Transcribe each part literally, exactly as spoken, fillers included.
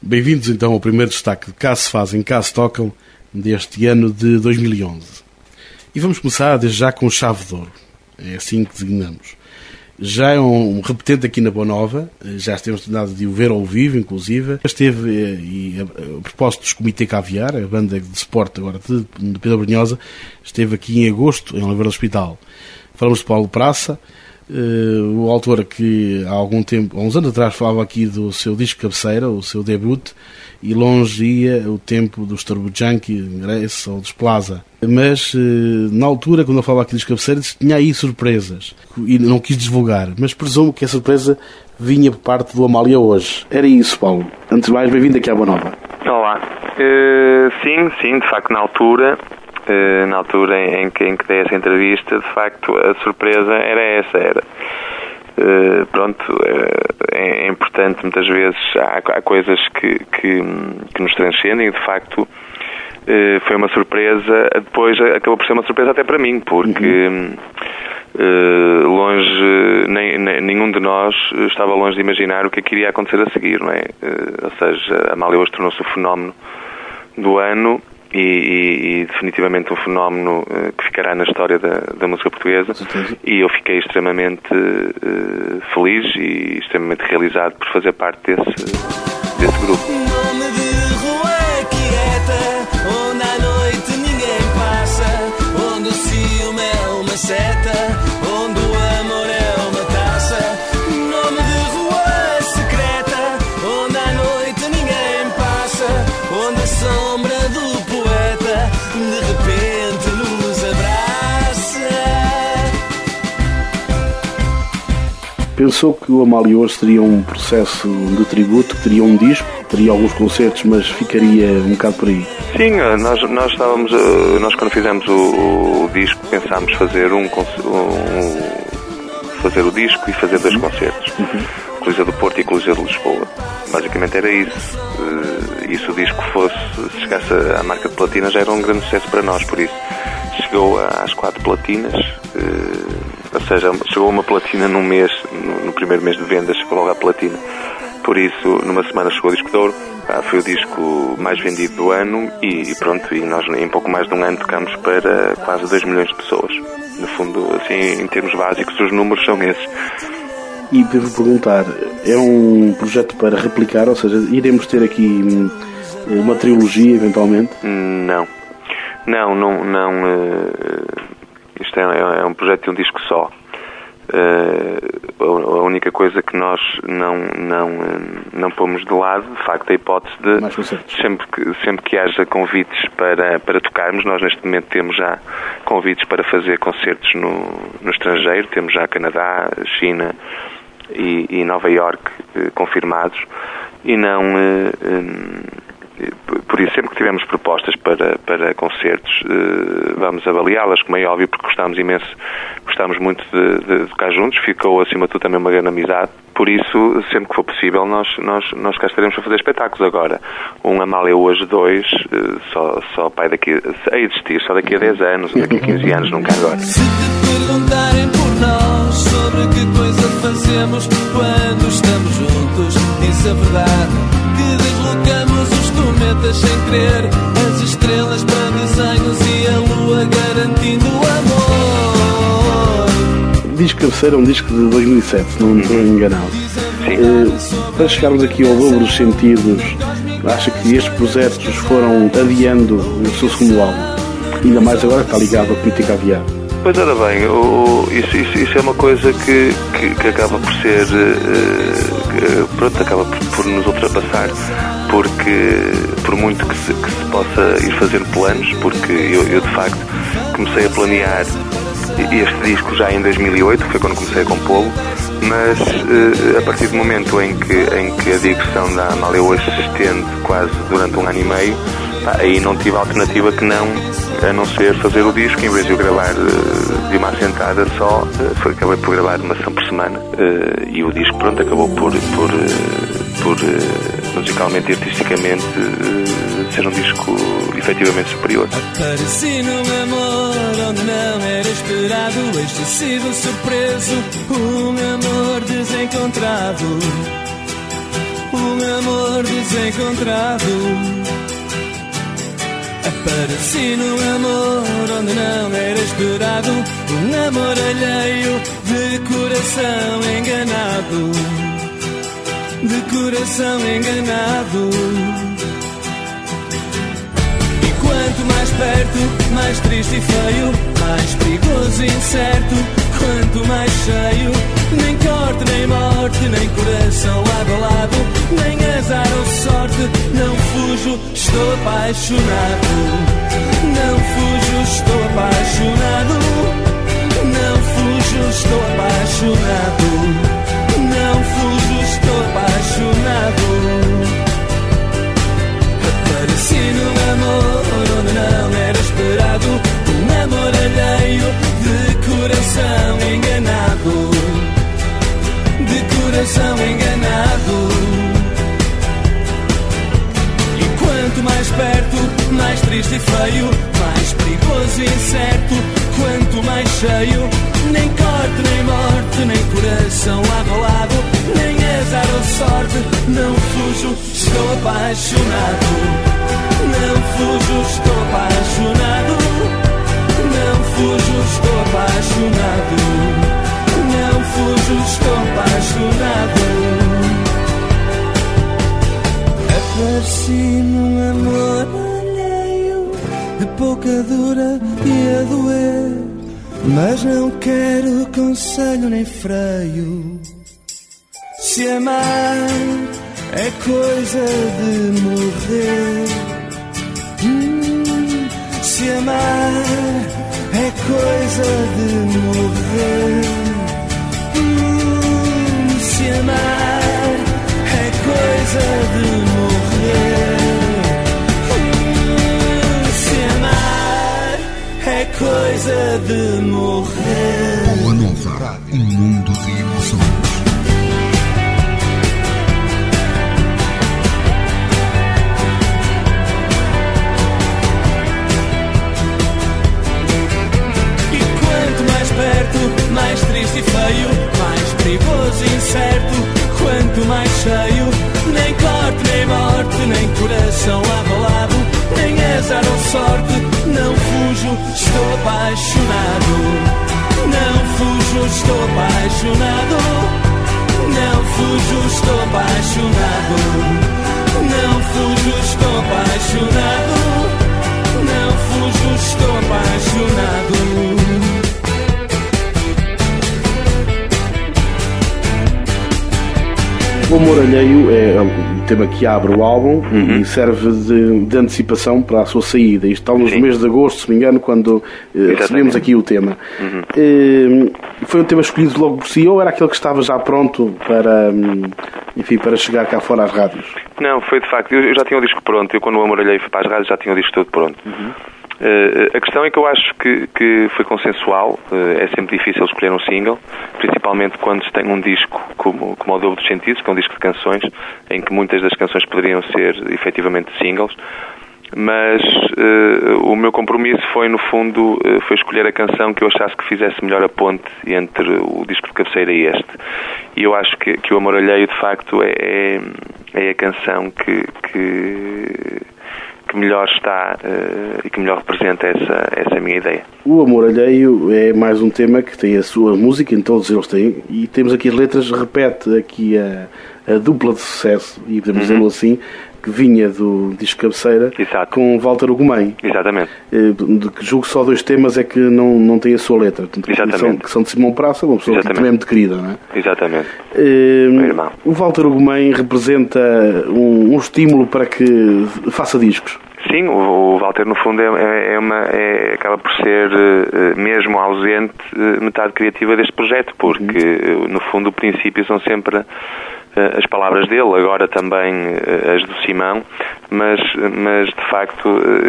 Bem-vindos então ao primeiro destaque de Cá se fazem, Cá se tocam, deste ano de dois mil e onze. E vamos começar desde já com Chave de Ouro, é assim que designamos. Já é um repetente aqui na Boa Nova, já temos a oportunidade de o ver ao vivo, inclusive. Esteve, e a, a propósito dos Comitê Caviar, a banda de suporte agora de, de Pedro Brunhosa, esteve aqui em agosto, em Oliveira do Hospital. Falamos de Paulo Praça, uh, o autor que há algum tempo, há uns anos atrás, falava aqui do seu disco de cabeceira, o seu debut, e longe ia o tempo dos Turbo Junkie, Grace ou dos Plaza. Mas, na altura, quando eu falava aqui dos cabeceiras, tinha aí surpresas. E não quis divulgar, mas presumo que a surpresa vinha por parte do Amália hoje. Era isso, Paulo. Antes de mais, bem-vindo aqui à Boa Nova. Olá. Uh, sim, sim, de facto, na altura, uh, na altura em que, em que dei essa entrevista, de facto, a surpresa era essa, era... Uh, pronto, uh, é, é importante, muitas vezes há, há coisas que, que, que nos transcendem e de facto uh, foi uma surpresa, depois acabou por ser uma surpresa até para mim, porque uhum. uh, longe, nem, nem, nenhum de nós estava longe de imaginar o que é que iria acontecer a seguir, não é? Uh, ou seja, a Amália hoje tornou-se o fenómeno do ano. E, e, e definitivamente um fenómeno uh, que ficará na história da, da música portuguesa. E eu fiquei extremamente uh, feliz e extremamente realizado por fazer parte desse, desse grupo. Nome de rua quieta, onde à noite ninguém passa, onde o ciúme é uma seta, onde o amor é uma taça. Nome de rua secreta, onde à noite ninguém passa, onde a sombra do de repente nos abraça. Pensou que o Amália hoje teria um processo de tributo, que teria um disco, teria alguns concertos, mas ficaria um bocado por aí? Sim, nós, nós estávamos, nós quando fizemos o, o disco pensámos fazer um, um fazer o disco e fazer dois concertos, uhum. Coliseu do Porto e Coliseu de Lisboa. Basicamente era isso. E se o disco fosse, se chegasse à marca de platina, já era um grande sucesso para nós, por isso chegou às quatro platinas, ou seja, chegou uma platina num mês, no primeiro mês de vendas, chegou logo à platina. Por isso, numa semana chegou o disco de ouro, foi o disco mais vendido do ano e pronto, e nós em pouco mais de um ano tocamos para quase dois milhões de pessoas. No fundo, assim, em termos básicos, os números são esses. E devo perguntar, é um projeto para replicar, ou seja, iremos ter aqui uma trilogia eventualmente? Não, não, não, não uh, isto é, é um projeto de um disco só. Uh, a única coisa que nós não, não, uh, não pomos de lado, de facto, a hipótese de sempre que, sempre que haja convites para, para tocarmos, nós neste momento temos já convites para fazer concertos no, no estrangeiro, temos já Canadá, China e, e Nova Iorque uh, confirmados, e não uh, um, por isso sempre que tivermos propostas para, para concertos uh, vamos avaliá-las, como é óbvio, porque gostamos imenso, gostamos muito de, de tocar juntos, ficou acima de tudo também uma grande amizade, por isso sempre que for possível nós, nós, nós cá estaremos a fazer espetáculos. Agora, um Amália hoje, dois, uh, só, só pai daqui a existir, só daqui a dez anos, daqui a quinze anos, nunca agora. Se te perguntarem por nós, sobre que coisa fazemos quando estamos juntos, diz a verdade, que deslocamos os cometas sem querer, as estrelas para desenhos e a lua garantindo o amor. Disco cabeceira é um disco de dois mil e sete, se não me estou enganado. Uh, para chegarmos aqui ao dobro dos sentidos, acha que estes projetos foram adiando o seu segundo álbum? Ainda mais agora que está ligado ao Comitê Caviar. Pois ora bem, o, isso, isso, isso é uma coisa que, que, que acaba por ser, uh, que, pronto, acaba por, por nos ultrapassar, porque por muito que se, que se possa ir fazendo planos, porque eu, eu de facto comecei a planear este disco já em dois mil e oito, que foi quando comecei a compô-lo, mas uh, a partir do momento em que, em que a digressão da Amália hoje se estende quase durante um ano e meio, pá, aí não tive alternativa que não, a não ser fazer o disco. Em vez de eu gravar uh, de uma assentada só, uh, foi, acabei por gravar uma sessão por semana, uh, e o disco, pronto, acabou por, por, uh, por uh, musicalmente e artisticamente uh, ser um disco efetivamente superior. Apareci num amor onde não era esperado, excessivo, surpreso, um amor desencontrado. um amor desencontrado. Apareci num amor onde não era esperado, um amor alheio de coração enganado, de coração enganado. E quanto mais perto, mais triste e feio, mais perigoso e incerto, quanto mais cheio, nem corte, nem morte, nem coração lado a lado, nem azar ou sorte, não fujo, estou apaixonado. Não fujo, estou apaixonado. Não fujo, estou apaixonado. Não fujo, estou apaixonado. Apareci num amor onde não era esperado, um amor alheio de coração enganado, de coração enganado. E quanto mais perto, mais triste e feio, mais perigoso e incerto, quanto mais cheio, nem corte, nem morte, nem coração lado a lado, nem azar ou sorte, não fujo, estou apaixonado. Não fujo, estou apaixonado. Não fujo, estou apaixonado. Não fujo, estou apaixonado. Apareci num amor alheio, de pouca dura e a doer, mas não quero conselho nem freio. Se amar é coisa de morrer, hum, se amar é coisa de morrer, hum, se amar é coisa de morrer, hum, se amar é coisa de morrer. Boa Nova, um mundo de emoções. Mais triste e feio, mais perigoso e incerto, quanto mais cheio, nem corte, nem morte, nem coração lado a lado, nem azar ou sorte, não fujo, estou apaixonado. Não fujo, estou apaixonado. Não fujo, estou apaixonado. Não fujo, estou apaixonado. Não fujo, estou apaixonado. O amor alheio é um tema que abre o álbum, uhum, e serve de, de antecipação para a sua saída. Isto está nos meses de agosto, se me engano, quando eh, recebemos aqui o tema. Uhum. Eh, foi um tema escolhido logo por si ou era aquele que estava já pronto para, enfim, para chegar cá fora às rádios? Não, foi de facto. Eu já tinha o disco pronto. Eu, quando o amor alheio foi para as rádios, já tinha o disco todo pronto. Uhum. Uh, a questão é que eu acho que, que foi consensual. Uh, é sempre difícil escolher um single, principalmente quando se tem um disco como, como o Dobro dos Sentidos, que é um disco de canções, em que muitas das canções poderiam ser efetivamente singles. Mas uh, o meu compromisso foi, no fundo, uh, foi escolher a canção que eu achasse que fizesse melhor a ponte entre o disco de cabeceira e este. E eu acho que, que o Amor Alheio, de facto, é, é a canção que... que que melhor está uh, e que melhor representa essa, essa minha ideia. O Amor Alheio é mais um tema que tem a sua música, em todos eles têm, e temos aqui as letras, repete aqui a, a dupla de sucesso, e podemos dizê-lo assim, que vinha do disco cabeceira. Exato. Com Walter Ugumem. Exatamente. De que julgo só dois temas é que não, não tem a sua letra. Exatamente. Que são, que são de Simão Praça, uma pessoa Exatamente. que também é muito querida, não é? Exatamente. Uh, Meu irmão. O Walter Ugumem representa um, um estímulo para que faça discos. Sim, o Walter, no fundo, é, é uma, é, acaba por ser, mesmo ausente, metade criativa deste projeto, porque, uhum. no fundo, o princípio são sempre as palavras dele, agora também as do Simão, mas, mas de facto,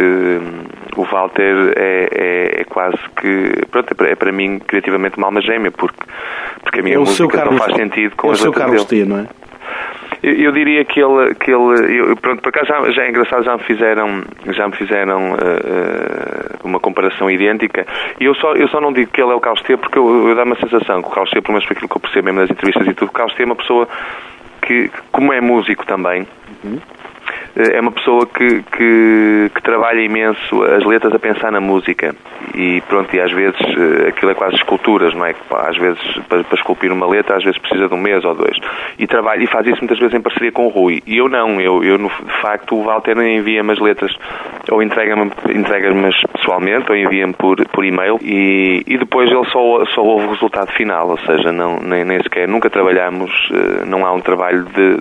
o Walter é, é, é quase que, pronto, é para mim, criativamente, uma alma gêmea, porque, porque a minha é música Carlos, não faz sentido com é as letras dele. É o seu Carlos T, não é? Eu, eu diria que ele, que ele eu, pronto, por acaso já, já é engraçado, já me fizeram, já me fizeram uh, uh, uma comparação idêntica, e eu só, eu só não digo que ele é o Carlos T, porque eu, eu dá uma sensação que o Carlos T, pelo menos por aquilo que eu percebo mesmo nas entrevistas e tudo, o Carlos T é uma pessoa que, como é músico também, Uhum. é uma pessoa que, que, que trabalha imenso as letras a pensar na música. E pronto, e às vezes aquilo é quase esculturas, não é? Às vezes, para, para esculpir uma letra, às vezes precisa de um mês ou dois. E, trabalha, e faz isso muitas vezes em parceria com o Rui. E eu não, eu, eu no, de facto, o Walter envia-me as letras, ou entrega-me entrega-me pessoalmente, ou envia-me por, por e-mail, e, e depois ele só, só ouve o resultado final, ou seja, não, nem, nem sequer, nunca trabalhamos, não há um trabalho de,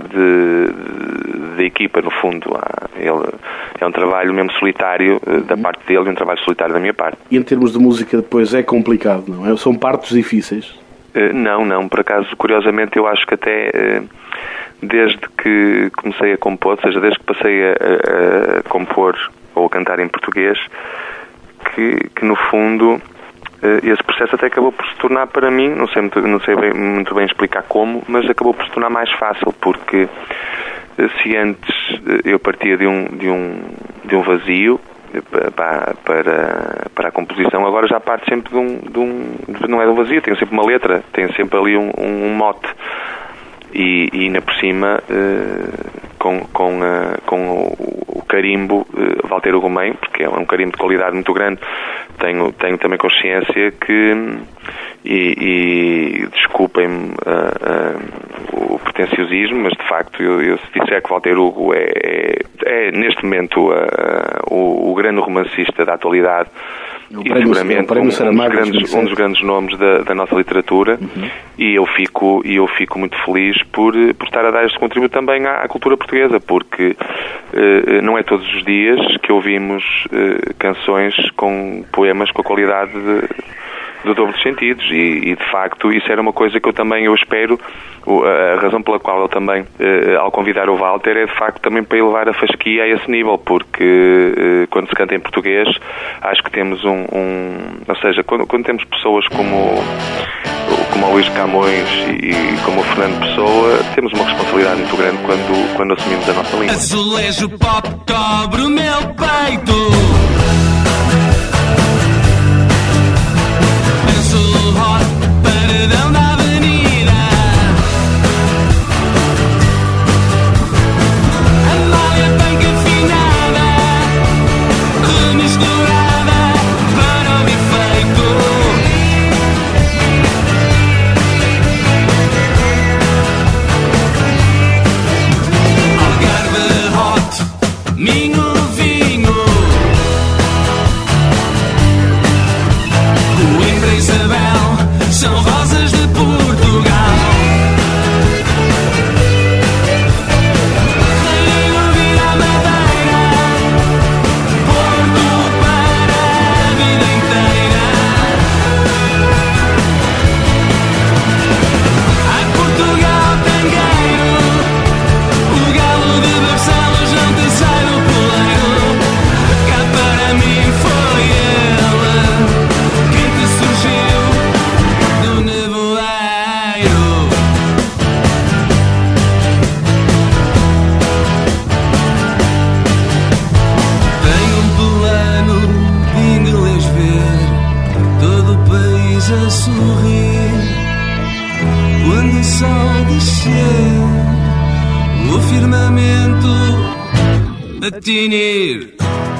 de, de equipa, no fundo. Ele, é um trabalho mesmo solitário da parte dele e um trabalho solitário da minha parte. E em termos de música depois é complicado, não é? São partos difíceis? Uh, não, não. Por acaso, curiosamente, eu acho que até uh, desde que comecei a compor, ou seja, desde que passei a, a, a compor ou a cantar em português, que, que no fundo uh, esse processo até acabou por se tornar para mim, não sei, muito, não sei bem, muito bem explicar como, mas acabou por se tornar mais fácil, porque se antes eu partia de um, de um, de um vazio para, para, para a composição, agora já parte sempre de um, de um... não é de um vazio, tem sempre uma letra, tem sempre ali um, um mote. E, e ainda por cima, com, com, com o, o carimbo Walter Ugumem, porque é um carimbo de qualidade muito grande, tenho, tenho também consciência que... E, e desculpem-me uh, uh, o pretenciosismo, mas de facto eu, eu se disser que Walter Hugo é, é, é neste momento uh, o, o grande romancista da atualidade e seguramente um, um, dos grandes, um dos grandes nomes da, da nossa literatura, uhum. e eu fico e eu fico muito feliz por, por estar a dar este contributo também à, à cultura portuguesa, porque uh, não é todos os dias que ouvimos uh, canções com poemas com a qualidade de do dobro dos sentidos, e, e de facto isso era uma coisa que eu também eu espero, a razão pela qual eu também eh, ao convidar o Walter é de facto também para elevar a fasquia a esse nível, porque eh, quando se canta em português acho que temos um, um ou seja, quando, quando temos pessoas como como o Luís Camões e como o Fernando Pessoa, temos uma responsabilidade muito grande quando, quando assumimos a nossa língua. Azulejo pop cobre o meu peito, paredão da avenida, a malha bem afinada, remisturada para o efeito. Algarve hot, Minho vinho, Coimbra Isabel, são rosas de Portugal. Reino vira Madeira, Porto para a vida inteira. Ai, Portugal tangueiro, o galo de Barcelos não te sai do poleiro. Cá para mim foi ele quem te surgiu do nevoeiro. Tenho um plano de inglês ver todo o país a sorrir quando o sol descer, o firmamento a tinir.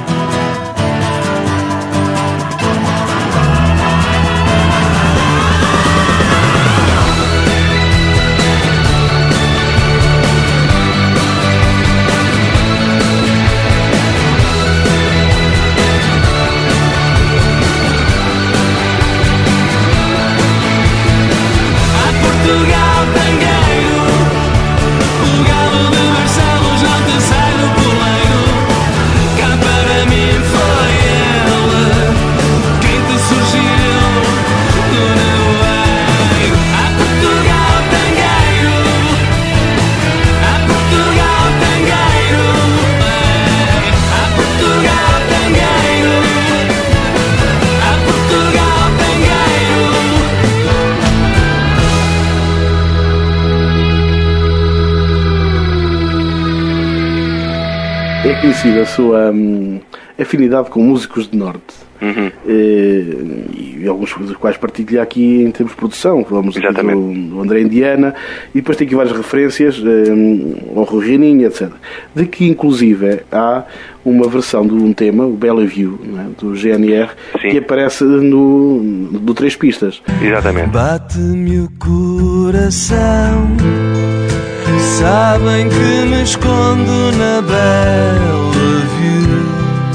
Portugal tangueiro, o galo de Barcelos não te sai do poleiro. Cá para mim foi ele quem te surgiu do nevoeiro. A Portugal tangueiro, a Portugal tangueiro, a Portugal tangueiro, a Portugal tangueiro. É conhecida a sua hum, afinidade com músicos de norte. Uhum. E, e alguns dos quais partilho aqui em termos de produção. Falamos aqui do, do André Indiana, e depois tem aqui várias referências um, ao Rui Reininho, etcétera. De que, inclusive, há uma versão de um tema, o Bella View, não é? Do G N R, sim, que aparece no, no Três Pistas. Exatamente. Bate-me o coração, sabem que me escondo na Bella View.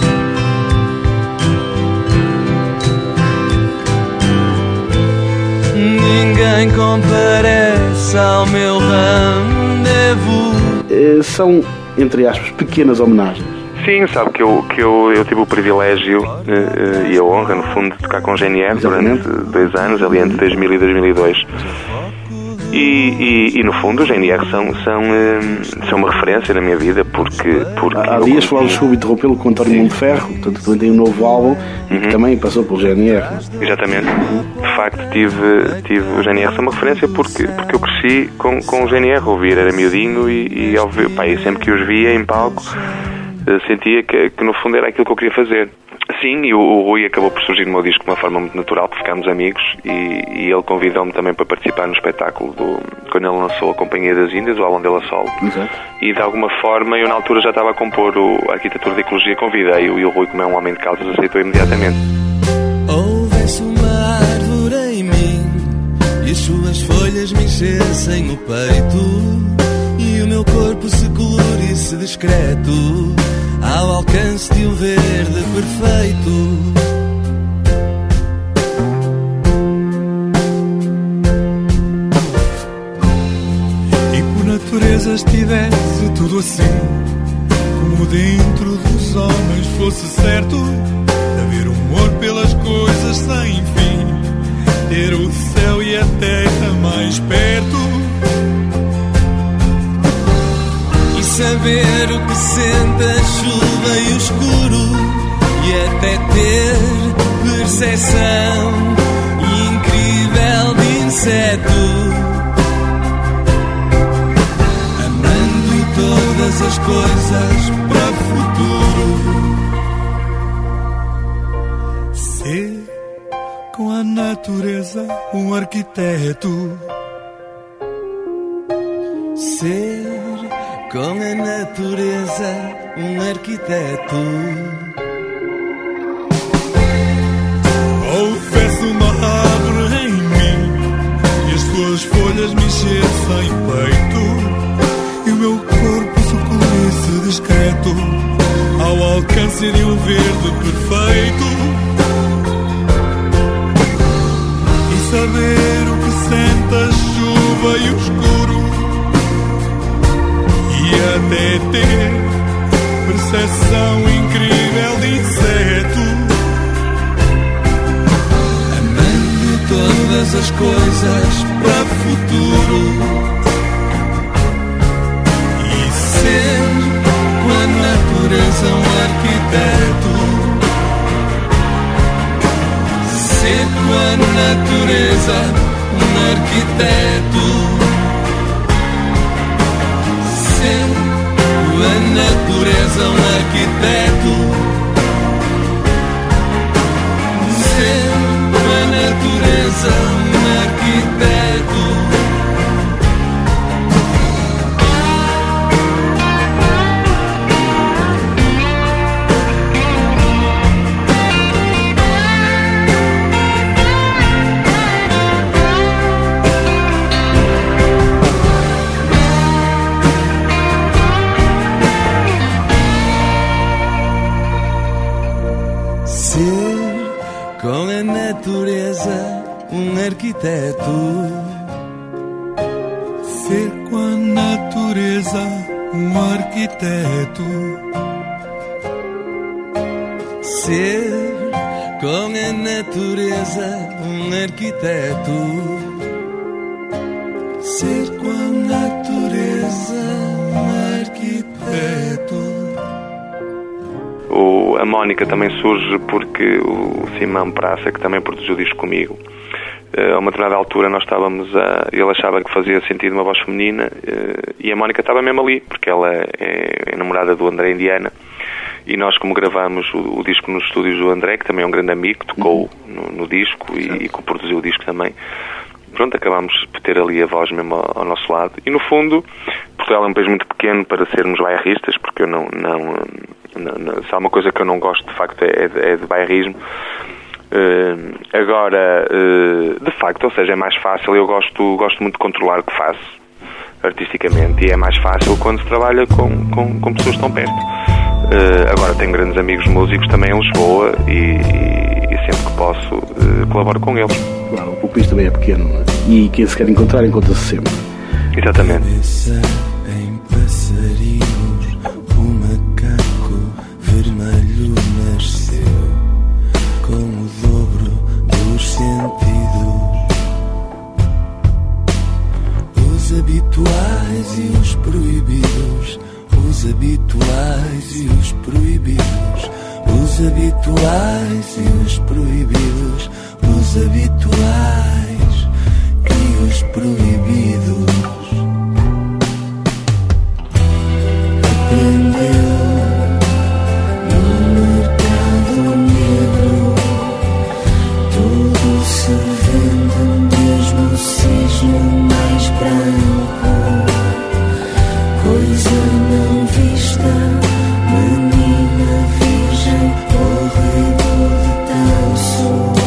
Ninguém comparece ao meu rendezvous. São, entre aspas, pequenas homenagens. Sim, sabe que eu, que eu, eu tive o privilégio uh, e a honra, no fundo, de tocar com o G N R durante dois anos, ali entre dois mil e dois mil e dois. E, e, e no fundo, os G N R são, são, uh, são uma referência na minha vida, porque... porque Há dias falámos sobre interrompê-lo com o António Monteferro, portanto também tem um novo álbum, uhum, que também passou pelo G N R. Exatamente. De facto, tive, tive o G N R, são uma referência porque, porque eu cresci com, com o G N R, ouvir, era miudinho e, e, ouvir, pá, e sempre que os via em palco, sentia que, que no fundo era aquilo que eu queria fazer. Sim, e o, o Rui acabou por surgir no meu disco de uma forma muito natural, porque ficámos amigos, e, e ele convidou-me também para participar no espetáculo do, quando ele lançou a Companhia das Índias, o álbum dele a solo. Exato. E de alguma forma eu na altura já estava a compor o, a arquitetura de ecologia, convidei-o, e o Rui, como é um homem de causas, aceitou imediatamente. Houvesse uma árvore em mim e as suas folhas me enchessem o peito, e o meu corpo se colorisse discreto ao alcance de um verde perfeito. E por natureza estivesse tudo assim, como dentro dos homens fosse certo, haver humor pelas coisas sem fim, ter o céu e a terra mais perto, saber o que sente a chuva e o escuro, e até ter percepção incrível de inseto, amando todas as coisas para o futuro. Ser com a natureza um arquiteto, ser com a natureza um arquiteto. Houvesse uma árvore em mim e as suas folhas me enchessem peito, e o meu corpo se colorisse discreto ao alcance de um verde perfeito, e saber o que sente a chuva e o escuro, e até ter percepção incrível de inseto, amando todas as coisas para o futuro, e ser com a natureza um arquiteto, ser com a natureza um arquiteto, a natureza um arquiteto, ser a natureza um arquiteto. Com a natureza um arquiteto, ser com a natureza um arquiteto, ser com a natureza um arquiteto, ser com a natureza um arquiteto. O, a Mónica também surge porque o Simão Praça, que também produziu o disco comigo, a uma determinada altura nós estávamos a... ele achava que fazia sentido uma voz feminina, e a Mónica estava mesmo ali, porque ela é, é namorada do André Indiana, E nós, como gravamos o, o disco nos estúdios do André, que também é um grande amigo, que tocou no, no disco e, e que produziu o disco também, pronto, acabámos por ter ali a voz mesmo ao, ao nosso lado. E no fundo, Portugal é um país muito pequeno para sermos bairristas, porque eu não, não, não, não se há uma coisa que eu não gosto de facto é de, é de bairrismo. Uh, agora, uh, de facto, ou seja, é mais fácil, eu gosto, gosto muito de controlar o que faço artisticamente, e é mais fácil quando se trabalha com, com, com pessoas que estão perto. Uh, agora tenho grandes amigos músicos também em Lisboa e, e, e sempre que posso uh, colaboro com eles. Claro, o país também é pequeno, não é? E quem se quer encontrar, encontra-se sempre. Exatamente. Em passarinhos, o macaco vermelho nasceu com o dobro dos sentidos. Os habituais e os proibidos, os habituais e os proibidos, os habituais e os proibidos, os habituais e os proibidos. Aprendeu no mercado negro, tudo se vende, mesmo o cisne mais branco. Coisa não vista, menina virgem, horrível de danço.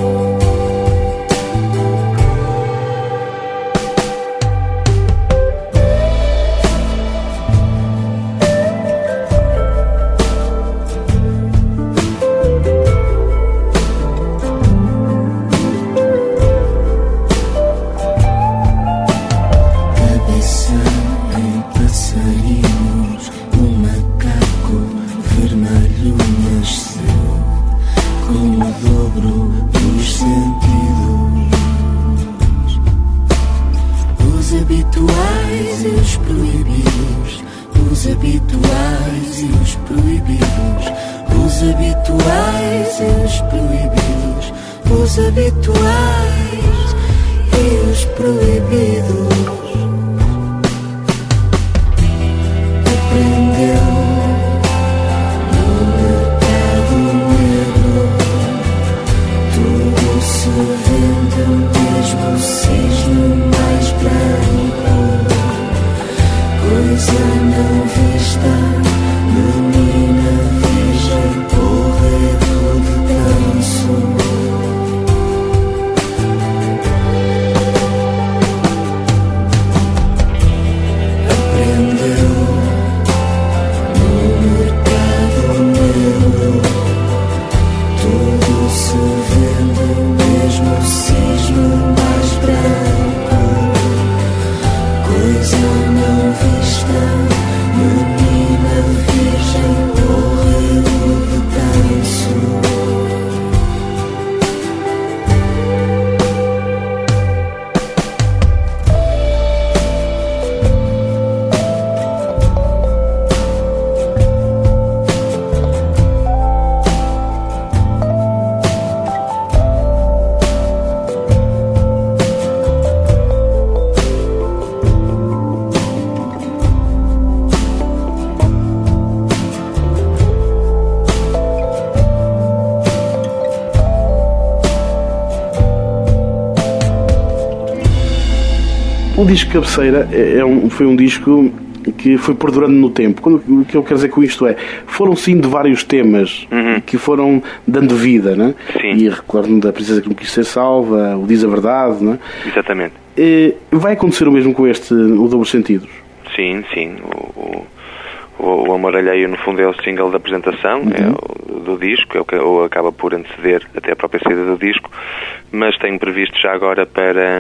O disco Cabeceira é um, foi um disco que foi perdurando no tempo. O que eu quero dizer com isto é, foram sim de vários temas uhum. que foram dando vida, né? Sim. E recordo-me da Princesa que não quis ser salva, o Diz a Verdade, né? Exatamente. E vai acontecer o mesmo com este, o Dobros Sentidos? Sim, sim. O, o, o Amor Alheio, no fundo, é o single da apresentação, uhum. é o, do disco, é o que ou acaba por anteceder até a própria saída do disco, mas tenho previsto já agora para...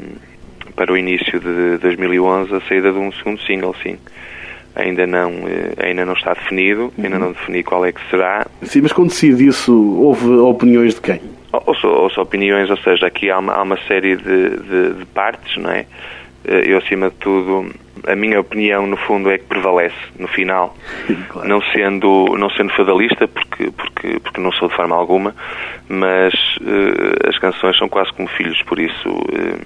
para o início de dois mil e onze a saída de um segundo single, sim. Ainda não, ainda não está definido, uhum. ainda não defini qual é que será. Sim, mas quando decide isso, houve opiniões de quem? Ouço, ouço opiniões, ou seja, aqui há uma, há uma série de, de, de partes, não é? Eu, acima de tudo, a minha opinião, no fundo, é que prevalece no final, claro. não sendo, não sendo feudalista, porque, porque, porque não sou de forma alguma, mas uh, as canções são quase como filhos, por isso... Uh,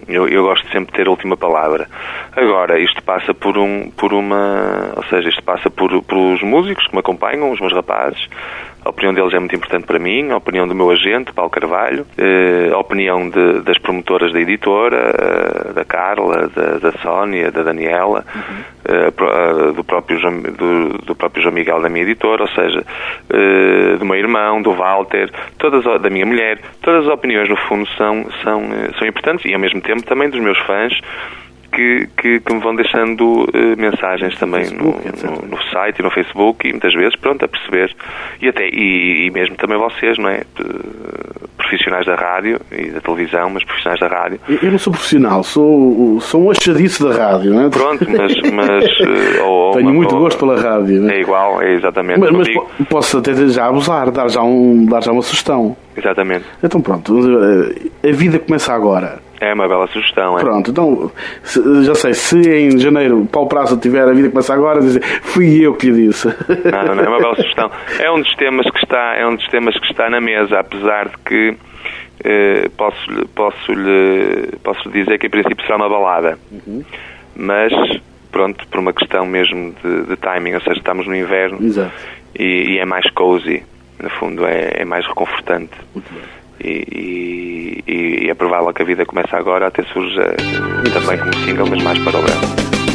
Eu, eu gosto sempre de ter a última palavra. Agora, isto passa por um, por uma, ou seja, isto passa por, pelos músicos que me acompanham, os meus rapazes. A opinião deles é muito importante para mim, a opinião do meu agente, Paulo Carvalho, a opinião de, das promotoras da editora, da Carla, da, da Sónia, da Daniela, uhum. do, próprio João, do, do próprio João Miguel da minha editora, ou seja, do meu irmão, do Walter, todas, da minha mulher. Todas as opiniões, no fundo, são, são, são importantes e, ao mesmo tempo, também dos meus fãs, Que, que, que me vão deixando uh, mensagens também Facebook, no, no, no site e no Facebook, e muitas vezes, pronto, a perceber, e até e, e mesmo também vocês, não é? Profissionais da rádio e da televisão, mas profissionais da rádio. Eu não sou profissional, sou, sou um achadiço da rádio, não é? Pronto, mas... mas uh, ou, Tenho ou, muito ou, gosto pela rádio, não é? É igual, é exatamente. Mas, mas posso até já abusar, dar já, um, dar já uma sugestão. Exatamente. Então pronto, a vida começa agora. É uma bela sugestão, é? Pronto, então, se, já sei, se em janeiro Paulo Praça tiver a vida começa agora, dizer, fui eu que lhe disse. Não, não, é uma bela sugestão. É um dos temas que está, é um dos temas que está na mesa, apesar de que eh, posso, posso, lhe, posso lhe dizer que em princípio será uma balada. Uhum. Mas, pronto, por uma questão mesmo de, de timing, ou seja, estamos no inverno. Exato. E, e é mais cozy, no fundo, é, é mais reconfortante. Muito bem. E, e, e é provável que a vida comece agora, até surja também como single, mas mais para o verão.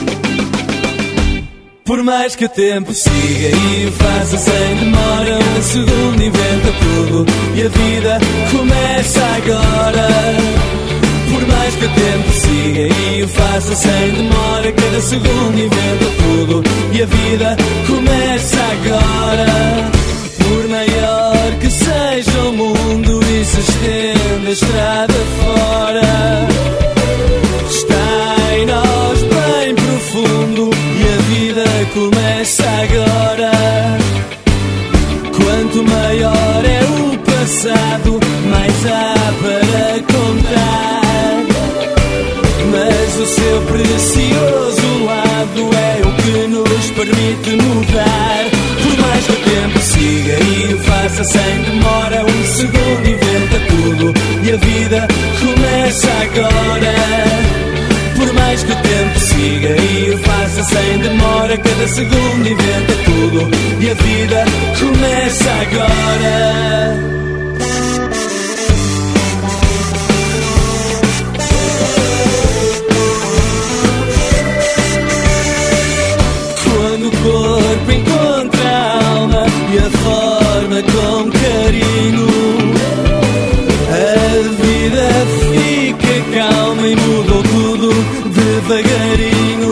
Por mais que o tempo siga e o faça sem demora, um segundo inventa tudo e a vida começa agora. Por mais que o tempo siga e o faça sem demora, cada segundo inventa tudo e a vida começa agora. Por maior que seja o mundo e se estende a estrada fora, está em nós bem profundo e a vida começa agora. Quanto maior é o passado, mais há para contar, mas o seu precioso lado é o que nos permite mudar. Por mais que o tempo siga e o faça sem demora, um segundo inventa tudo e a vida começa agora. Por mais que o tempo siga e o faça sem demora, cada segundo inventa tudo e a vida começa agora. Quando o corpo encontra a alma e a forma com carinho, a vida fica calma e mudou tudo devagarinho.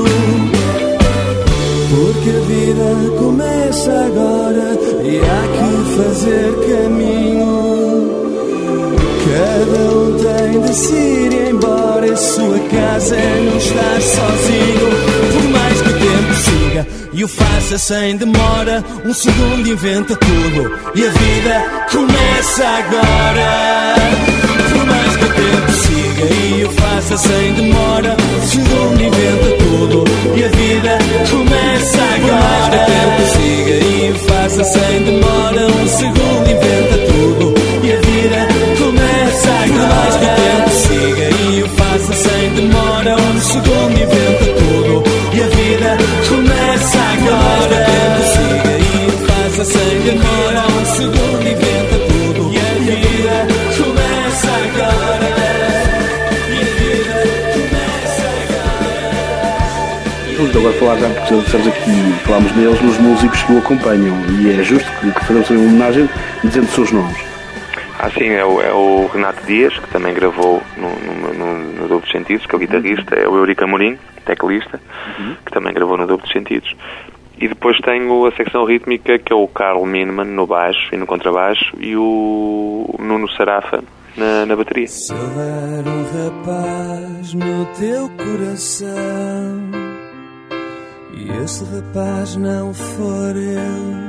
Porque a vida começa agora e há que fazer caminho. Cada um tem de se ir embora, a sua casa é não estar sozinho. Por mais que o tempo siga e o faça sem demora, um segundo inventa tudo e a vida começa agora. Por mais que o tempo siga e o faça sem demora, um segundo inventa tudo e a vida começa agora. Por mais que o tempo siga e o faça sem demora, um segundo inventa tudo e a vida começa agora. Por mais que o tempo siga e o faça sem demora, um segundo inventa tudo e a vida começa agora. Por mais que o tempo siga e o faça sem demora, um segundo inventa tudo e a vida começa agora. E a vida começa agora. Vamos agora falar, já porque estamos aqui, falámos neles, nos músicos que o acompanham, e é justo que, que fazemos uma homenagem dizendo os seus nomes. Ah, sim, é o, é o Renato Dias, que também gravou no, no, no, no Duplos Sentidos, que é o guitarrista, é o Eurico Amorim, teclista, uhum. que também gravou no Duplos Sentidos. E depois tenho a secção rítmica, que é o Carl Mineman no baixo e no contrabaixo, e o Nuno Sarafa na, na bateria. Se houver um rapaz no teu coração e esse rapaz não for eu,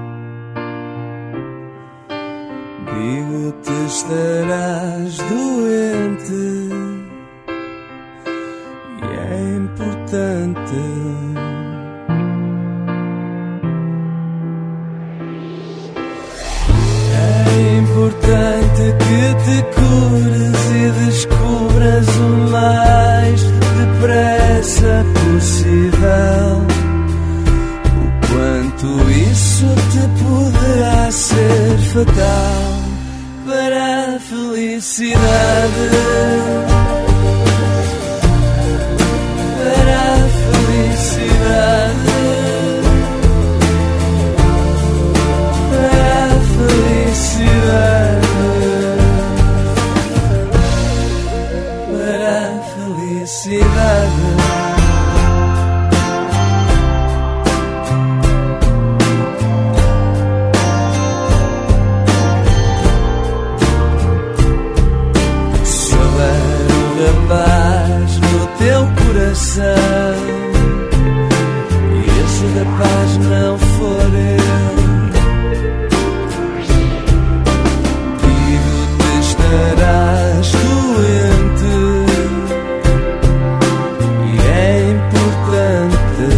digo-te, estarás doente e é importante. É importante que te cures e descubras o mais depressa possível o quanto isso te poderá ser fatal para a felicidade. Para a felicidade. Para a felicidade. Para a felicidade. Paz no teu coração e esse rapaz não for eu, digo-te estarás doente e é importante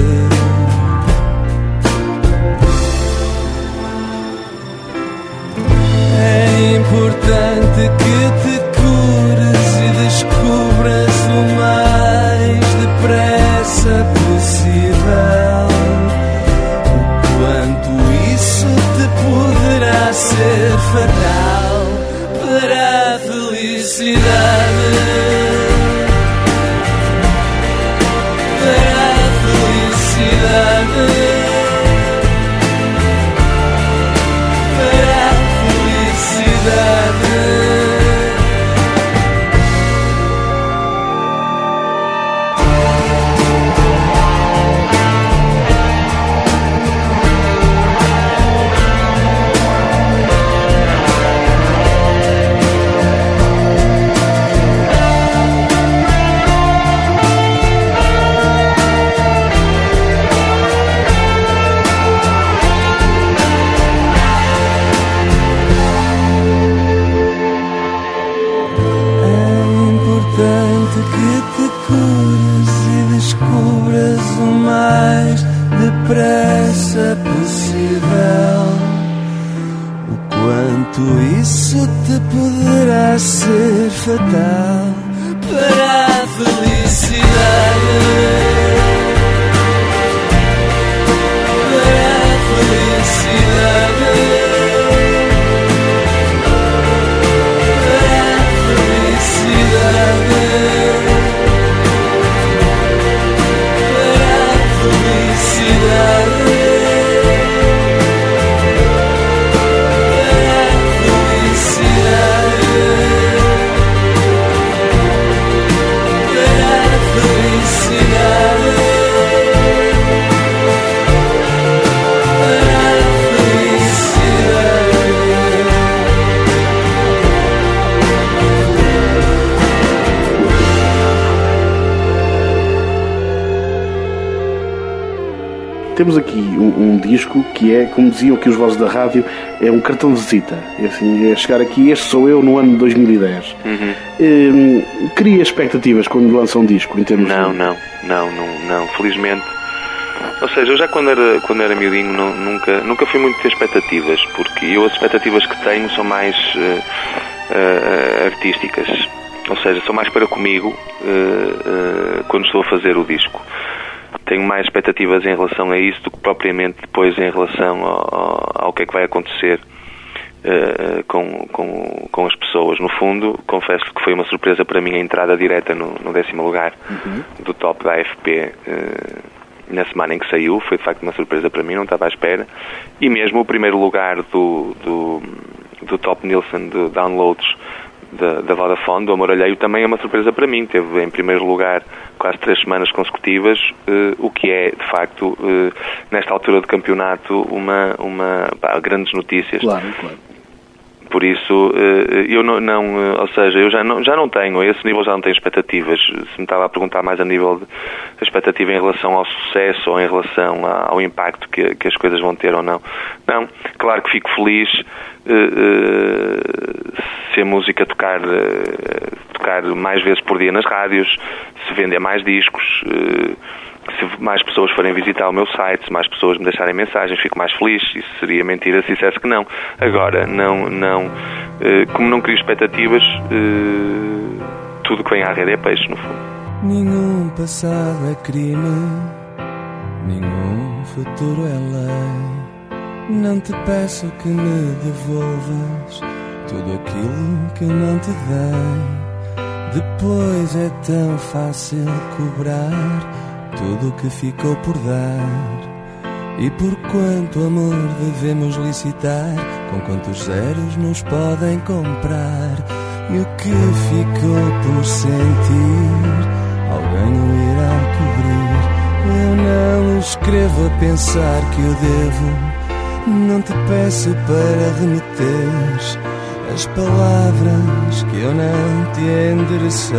é importante que te cures e descubras o mais depressa possível o quanto isso te poderá ser fatal para a felicidade. Para a felicidade. Para a felicidade. Depressa possível o quanto isso te poderá ser fatal para a felicidade. Para a felicidade. Para a felicidade. Temos aqui um, um disco que é, como diziam aqui os vozes da rádio, é um cartão de visita. É, assim, é chegar aqui, este sou eu no ano de dois mil e dez. Uhum. Hum, cria expectativas quando lança um disco, em termos não, de... não, não, não, não, felizmente. Ou seja, eu já quando era, quando era miudinho não, nunca, nunca fui muito ter expectativas, porque eu as expectativas que tenho são mais uh, uh, artísticas. Ou seja, são mais para comigo uh, uh, quando estou a fazer o disco. Tenho mais expectativas em relação a isso do que propriamente depois em relação ao, ao que é que vai acontecer uh, com, com, com as pessoas. No fundo, confesso que foi uma surpresa para mim a entrada direta no, no décimo lugar uhum. do top da A F P uh, na semana em que saiu. Foi de facto uma surpresa para mim, não estava à espera. E mesmo o primeiro lugar do, do, do top Nielsen de downloads da, da Vodafone, do Amor Alheio, também é uma surpresa para mim. Teve em primeiro lugar quase três semanas consecutivas, uh, o que é, de facto, uh, nesta altura do campeonato, uma, uma pá, grandes notícias. Claro, claro. Por isso, eu não, não, ou seja, eu já não, já não tenho, a esse nível já não tenho expectativas. Se me estava a perguntar mais a nível de expectativa em relação ao sucesso ou em relação ao impacto que, que as coisas vão ter ou não. Não, claro que fico feliz uh, uh, se a música tocar, uh, tocar mais vezes por dia nas rádios, se vender mais discos, uh, se mais pessoas forem visitar o meu site, se mais pessoas me deixarem mensagens, fico mais feliz. Isso seria mentira se dissesse que não. Agora, não, não, como não crio expectativas, tudo que vem à rede é peixe, no fundo. Nenhum passado é crime, nenhum futuro é lei. Não te peço que me devolvas tudo aquilo que não te dei. Depois é tão fácil cobrar tudo o que ficou por dar. E por quanto amor devemos licitar, com quantos zeros nos podem comprar. E o que ficou por sentir, alguém o irá cobrir. Eu não escrevo a pensar que eu devo, não te peço para remeteres as palavras que eu não te enderecei.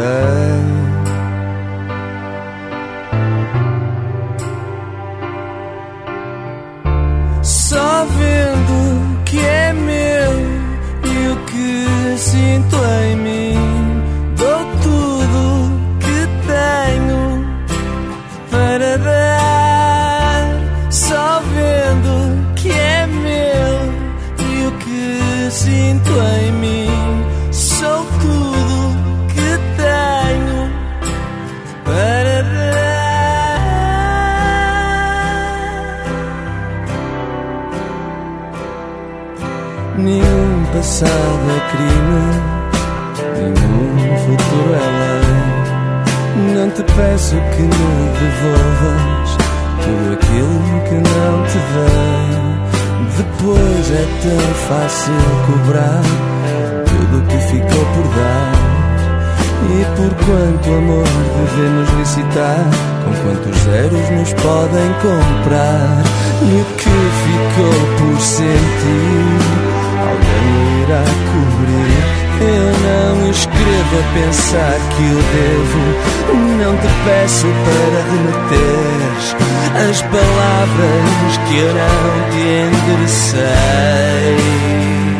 Só vendo que é meu e o que sinto em mim, dou tudo que tenho para dar. Só vendo que é meu e o que sinto em mim, sou tudo que tenho para dar. Nenhum passado é crime, nenhum futuro é lei. Não te peço que me devolvas tudo aquilo que não te dei. Depois é tão fácil cobrar tudo o que ficou por dar. E por quanto amor devemos licitar, com quantos zeros nos podem comprar. E o que ficou por sentir, alguém irá cobrir. Eu não escrevo a pensar que eu devo, não te peço para remeteres as palavras que eu não te enderecei.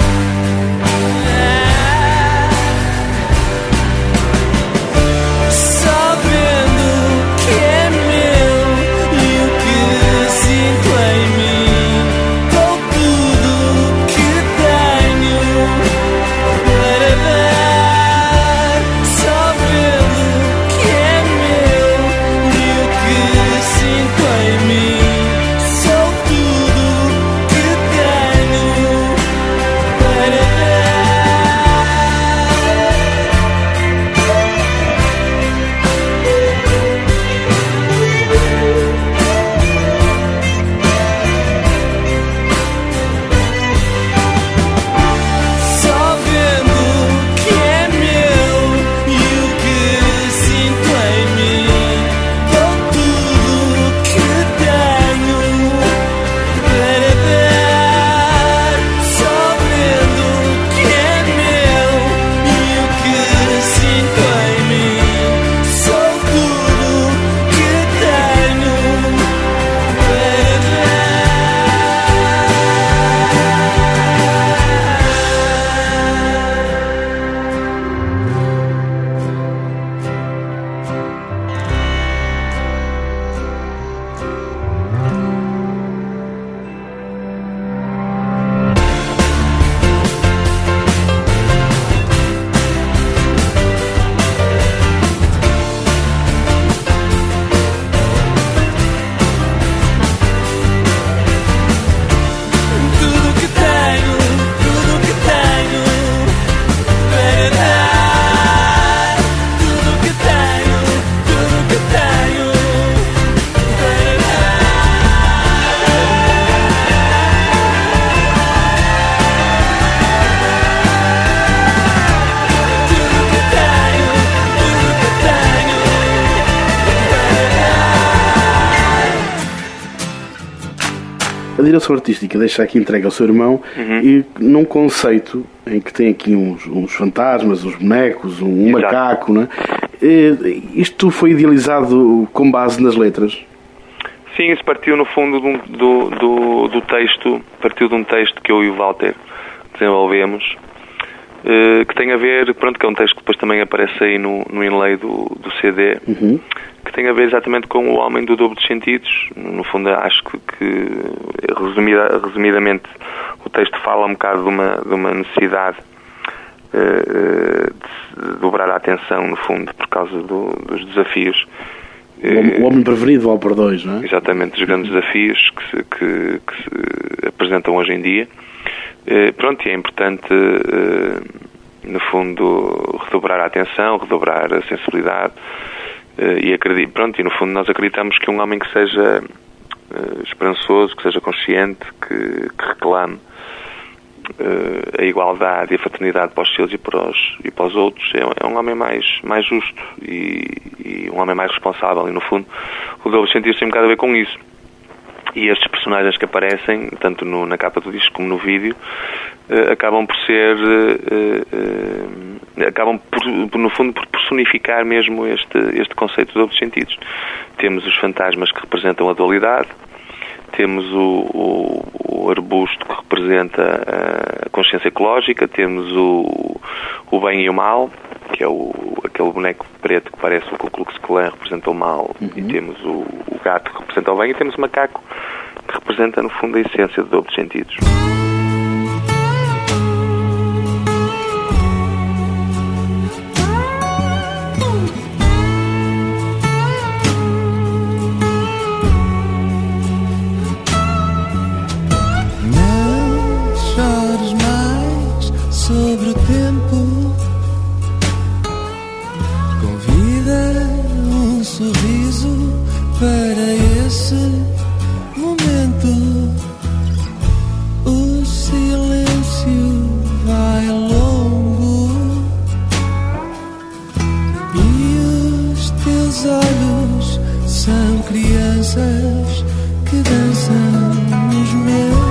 A direção artística deixa aqui entregue ao seu irmão, uhum. e num conceito em que tem aqui uns, uns fantasmas, uns bonecos, um Exato. macaco, né? Isto foi idealizado com base nas letras? Sim, isso partiu no fundo do, do, do, do texto, partiu de um texto que eu e o Walter desenvolvemos, uh, que tem a ver, pronto, que é um texto que depois também aparece aí no, no inlay do, do C D, uhum. que tem a ver exatamente com o homem do dobro dos sentidos. No fundo, acho que, que resumida, resumidamente, o texto fala um bocado de uma, de uma necessidade uh, de dobrar a atenção, no fundo, por causa do, dos desafios. O homem preferido vale por dois, não é? Exatamente, os grandes desafios que se, que, que se apresentam hoje em dia. Uh, pronto, e é importante, uh, no fundo, redobrar a atenção, redobrar a sensibilidade. Uh, e, acredito, pronto, e, no fundo, nós acreditamos que um homem que seja uh, esperançoso, que seja consciente, que, que reclame uh, a igualdade e a fraternidade para os seus e para os, e para os outros, é, é um homem mais, mais justo e, e um homem mais responsável. E, no fundo, o Dobro Sentido tem um bocado a ver com isso. E estes personagens que aparecem, tanto no, na capa do disco como no vídeo, uh, acabam por ser... Uh, uh, acabam, por, no fundo, por personificar mesmo este, este conceito de duplos sentidos. Temos os fantasmas que representam a dualidade, temos o, o, o arbusto que representa a consciência ecológica, temos o, o bem e o mal, que é o, aquele boneco preto que parece o Ku Klux Klan, representa o mal, uhum. E temos o, o gato que representa o bem, e temos o macaco que representa, no fundo, a essência de duplos sentidos. Sobre o tempo, convida um sorriso para esse momento. O silêncio vai longo e os teus olhos são crianças que dançam nos meus.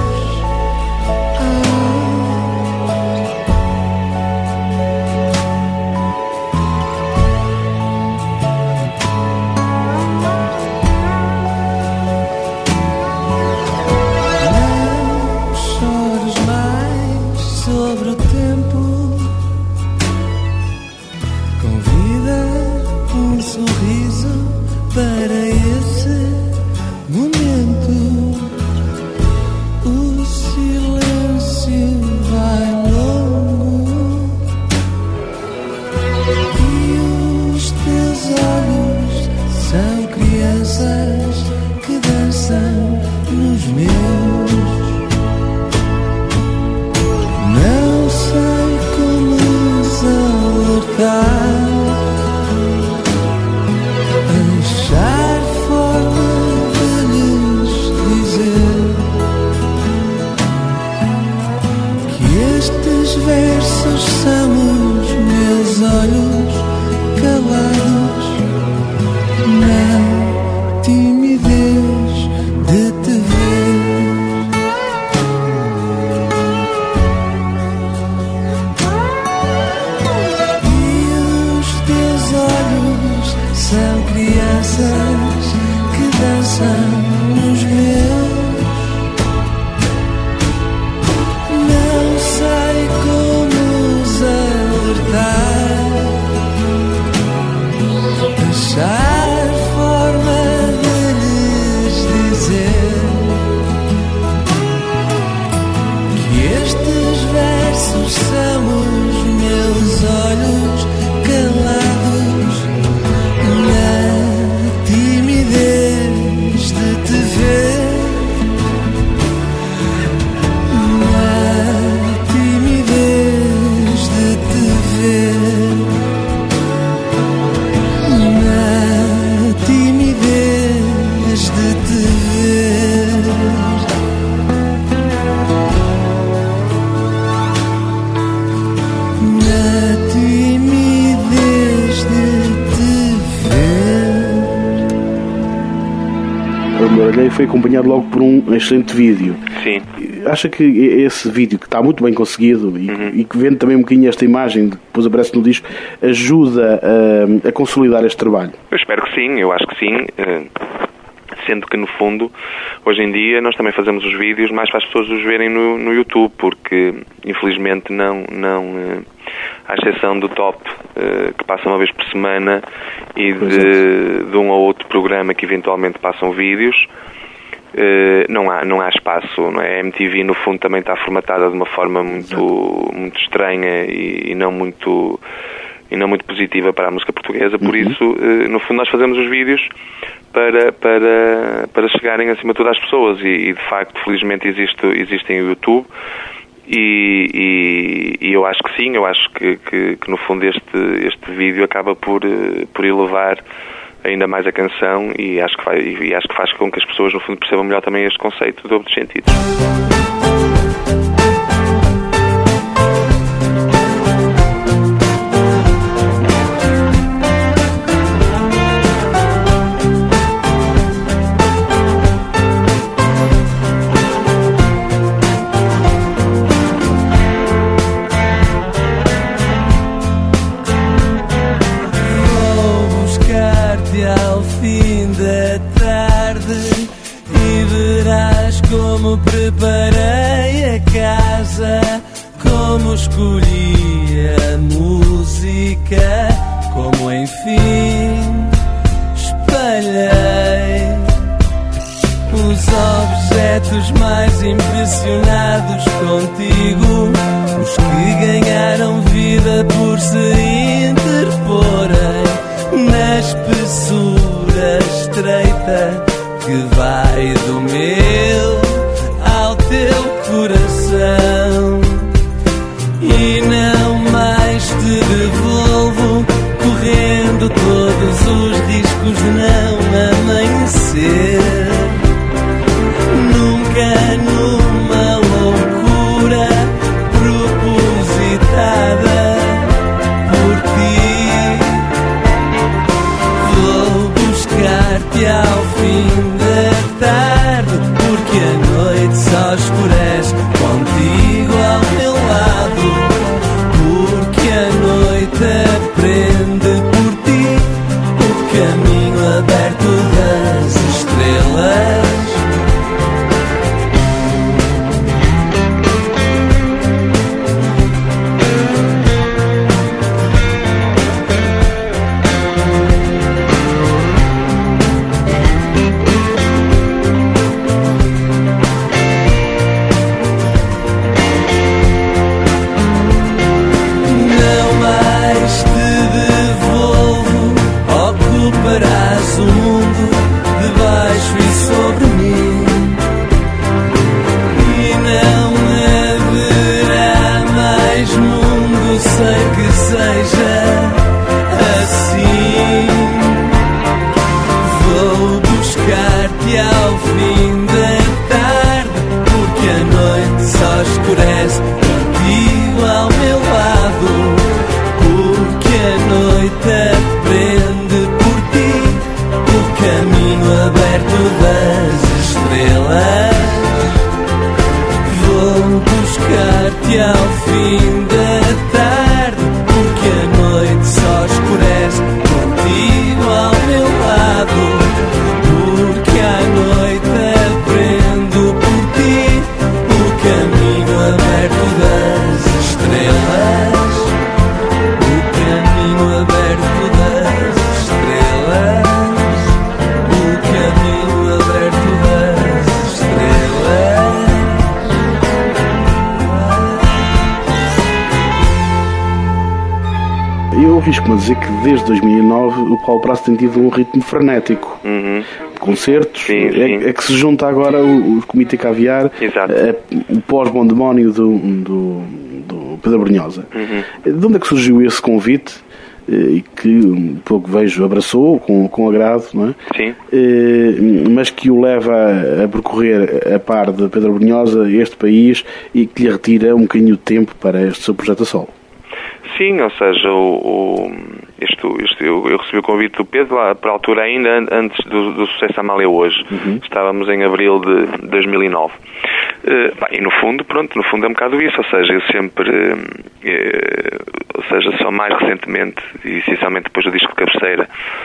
Foi acompanhado logo por um excelente vídeo. Sim. Acha que esse vídeo, que está muito bem conseguido e, uhum. e que vendo também um bocadinho esta imagem que depois aparece no disco, ajuda a, a consolidar este trabalho? Eu espero que sim, eu acho que sim. Sendo que, no fundo, hoje em dia, nós também fazemos os vídeos mais para as pessoas os verem no, no YouTube, porque, infelizmente, não, não, à exceção do Top, que passa uma vez por semana, e de, de um ou outro programa que eventualmente passam vídeos, não há, não há espaço, não é? A M T V, no fundo, também está formatada de uma forma muito, muito estranha e, e não muito... e não muito positiva para a música portuguesa, por uhum. isso, no fundo, nós fazemos os vídeos para, para, para chegarem acima de tudo às pessoas e, e de facto, felizmente, existe, existem o YouTube e, e, e eu acho que sim, eu acho que, que, que no fundo este, este vídeo acaba por, por elevar ainda mais a canção e acho, que faz, e acho que faz com que as pessoas, no fundo, percebam melhor também este conceito de duplos sentidos. Como preparei a casa, como escolhi a música, como enfim espalhei os objetos mais impressionados contigo, os que ganharam vida por se interporem na espessura estreita que vai do meu ao teu coração. E não mais te devolvo, correndo todos os riscos de não amanhecer. Nunca numa loucura propositada por ti, vou buscar-te ao fim da tarde, porque a noite só escurece contigo ao meu lado, porque a noite aprende por ti o caminho aberto das estrelas. Ocuparás o mundo debaixo e sobre mim, e não haverá mais mundo sem que seja assim. Vou buscar-te ao fim da tarde, porque a noite só escurece contigo ao meu lado, porque a noite aprende por ti o caminho aberto das estrelas. Vou buscar-te ao fim da tarde, porque a noite só escurece contigo ao meu lado, porque a noite aprendo por ti o caminho aberto das estrelas. Eu arrisco-me a dizer que desde dois mil e nove o Paulo Prazo tem tido um ritmo frenético. Uhum. Concertos, sim, é, sim. é que se junta agora o, o Comitê Caviar, é, o pós-Bondemónio do, do, do Pedro Brunhosa. Uhum. De onde é que surgiu esse convite? E que, um pouco vejo, abraçou com, com agrado, não é? Sim. Mas que o leva a, a percorrer a par de Pedro Brunhosa este país e que lhe retira um bocadinho de tempo para este seu projeto a solo. Sim, ou seja, o, o, isto, isto, eu, eu recebi o convite do Pedro lá para a altura ainda antes do, do sucesso Amália hoje. Uhum. Estávamos em abril de dois mil e nove. Uh, bem, e no fundo, pronto, no fundo é um bocado isso, ou seja, eu sempre, uh, uh, ou seja, só mais recentemente, e essencialmente depois do disco de cabeceira,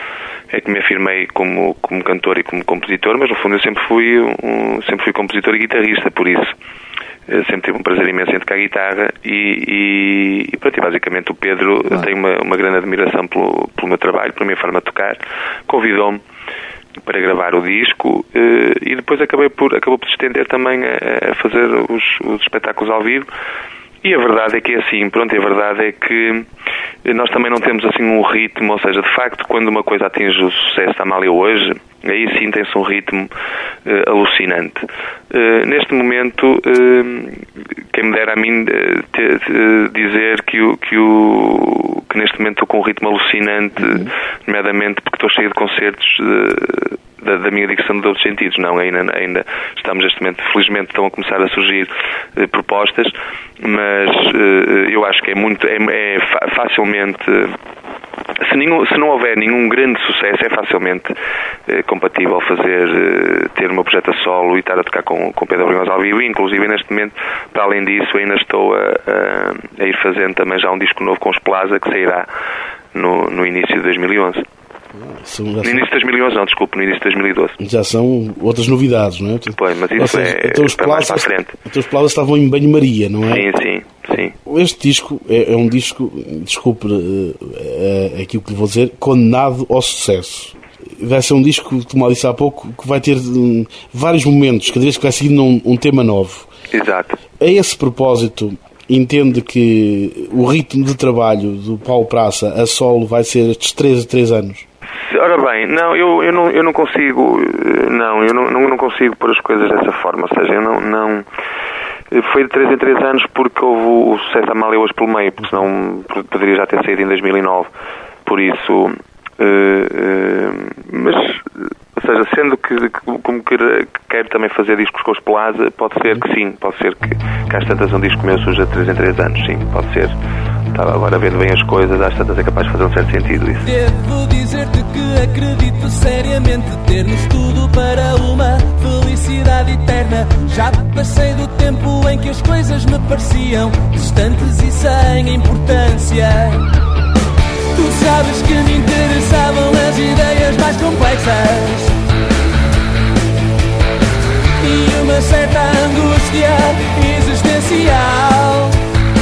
é que me afirmei como, como cantor e como compositor, mas no fundo eu sempre fui, um, sempre fui compositor e guitarrista, por isso eu sempre tive um prazer imenso em tocar guitarra e, e, e pronto, e basicamente o Pedro ah. tem uma, uma grande admiração pelo, pelo meu trabalho, pela minha forma de tocar, convidou-me para gravar o disco e depois acabei por, acabou por se estender também a, a fazer os, os espetáculos ao vivo. E a verdade é que é assim, pronto, a verdade é que nós também não temos assim um ritmo, ou seja, de facto, quando uma coisa atinge o sucesso da Amália hoje, aí sim tem-se um ritmo uh, alucinante. Uh, neste momento, uh, quem me dera a mim uh, te, uh, dizer que, o, que, o, que neste momento estou com um ritmo alucinante, uhum. nomeadamente porque estou cheio de concertos uh, Da, da minha dicção de outros sentidos. Não, ainda, ainda estamos neste momento, felizmente estão a começar a surgir eh, propostas, mas eh, eu acho que é muito, é, é fa- facilmente, se, nenhum, se não houver nenhum grande sucesso, é facilmente eh, compatível fazer, eh, ter uma projeto a solo e estar a tocar com, com Pedro Brunhosa ao vivo, e inclusive neste momento, para além disso, ainda estou a, a, a ir fazendo também já um disco novo com os Plaza, que sairá no, no início de dois mil e onze. São, no início de dois mil e onze, não, desculpe, no início de dois mil e doze. Já são outras novidades, não é? Pois, mas isso seja, é, então os é mais para a frente. Então os Plaza estavam em banho-maria, não é? Sim, sim, sim. Este disco é, é um disco, desculpe é, é aquilo que lhe vou dizer, condenado ao sucesso. Vai ser um disco, como eu disse há pouco, que vai ter um, vários momentos, cada vez que vai seguindo um, um tema novo. Exato. A esse propósito, entende que o ritmo de trabalho do Paulo Praça a solo vai ser estes três a três anos? Ora bem, não, eu, eu, não, eu não consigo, não, eu não, não consigo pôr as coisas dessa forma, ou seja, eu não, não foi de três em três anos porque houve o sucesso da Amália hoje pelo meio, porque senão poderia já ter saído em dois mil e nove, por isso, uh, uh, mas, ou seja, sendo que, que como quero, quero também fazer discos com os Plaza, pode ser que sim, pode ser que, que às tantas um disco meu surja de três em três anos, sim, pode ser. Estava agora vendo bem as coisas, às tantas é capaz de fazer um certo sentido isso. Devo dizer-te que acredito seriamente termos tudo para uma felicidade eterna. Já passei do tempo em que as coisas me pareciam distantes e sem importância. Tu sabes que me interessavam as ideias mais complexas e uma certa angústia existencial.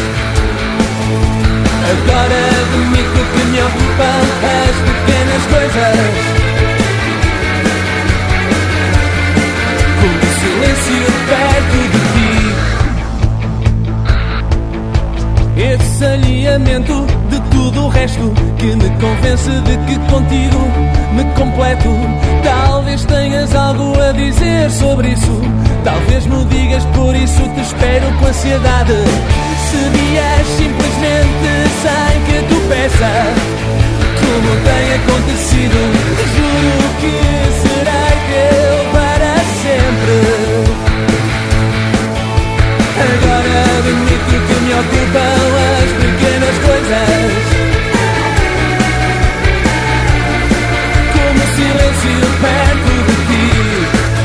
Agora admito que me ocupam as pequenas coisas, como o silêncio perto de ti. Esse alinhamento de tudo o resto que me convence de que contigo me completo. Talvez tenhas algo a dizer sobre isso, talvez me digas, por isso te espero com ansiedade. Se vies simplesmente sem que tu peças, como tem acontecido, juro que serei teu para sempre. Agora admito que me ocupam as pequenas coisas, como o silêncio perto de ti.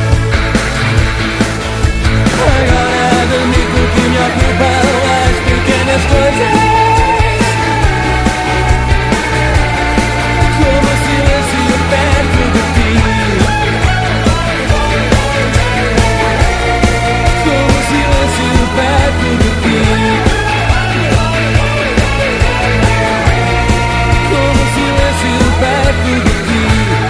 Agora admito que me ocupam as pequenas coisas, como o silêncio perto de ti. Como o silêncio perto de ti. Como o silêncio perto de ti.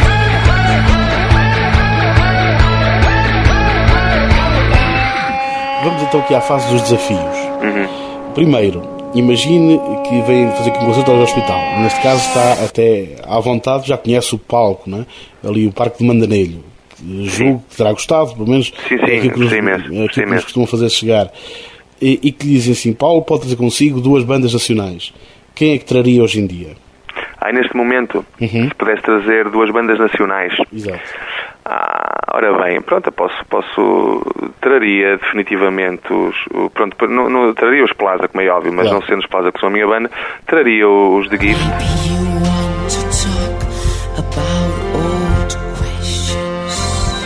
Vamos então aqui à fase dos desafios. Uhum. Primeiro, imagine que vem fazer aqui um concerto ao hospital. Neste caso está até à vontade, já conhece o palco, não é? Ali o Parque de Mandanelho. Julgo que terá gostado, pelo menos sim, sim, é aquilo que nos, sim mesmo, é aquilo sim que nos costumam fazer chegar. E, e que dizem assim, Paulo pode trazer consigo duas bandas nacionais. Quem é que traria hoje em dia? Aí neste momento, Uhum. se pudesse trazer duas bandas nacionais. Exato. Ah, ora bem, pronto, eu posso, posso traria definitivamente os, o, pronto, não, não, traria os Plaza, como é óbvio, mas Claro. não sendo os Plaza que são a minha banda, traria os The Gift. Maybe you want to talk about old questions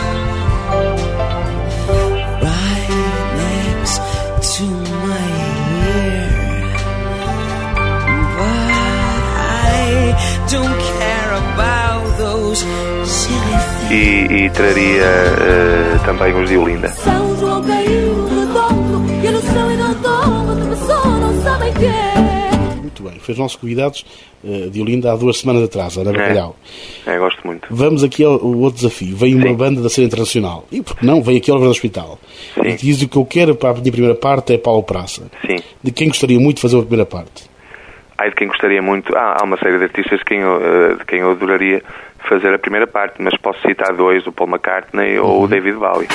right next to my ear, but I don't care about those meus xerifes. E, e traria uh, também os de Olinda. São João caiu redondo, e no céu e no domo de pessoa não sabem quem é. Muito bem, foi os nossos convidados uh, de Olinda há duas semanas atrás, Ana Bacalhau. É, é, gosto muito. Vamos aqui ao, ao outro desafio. Veio uma Sim. banda da cena internacional. E por que não? Veio aqui ao Oliveira do Hospital. Sim. E diz o que eu quero para a minha primeira parte é Paulo Praça. Sim. De quem gostaria muito de fazer a primeira parte? Ai, de quem gostaria muito... Ah, há uma série de artistas de quem, eu, uh, de quem eu adoraria fazer a primeira parte, mas posso citar dois, o Paul McCartney ou o David Bowie.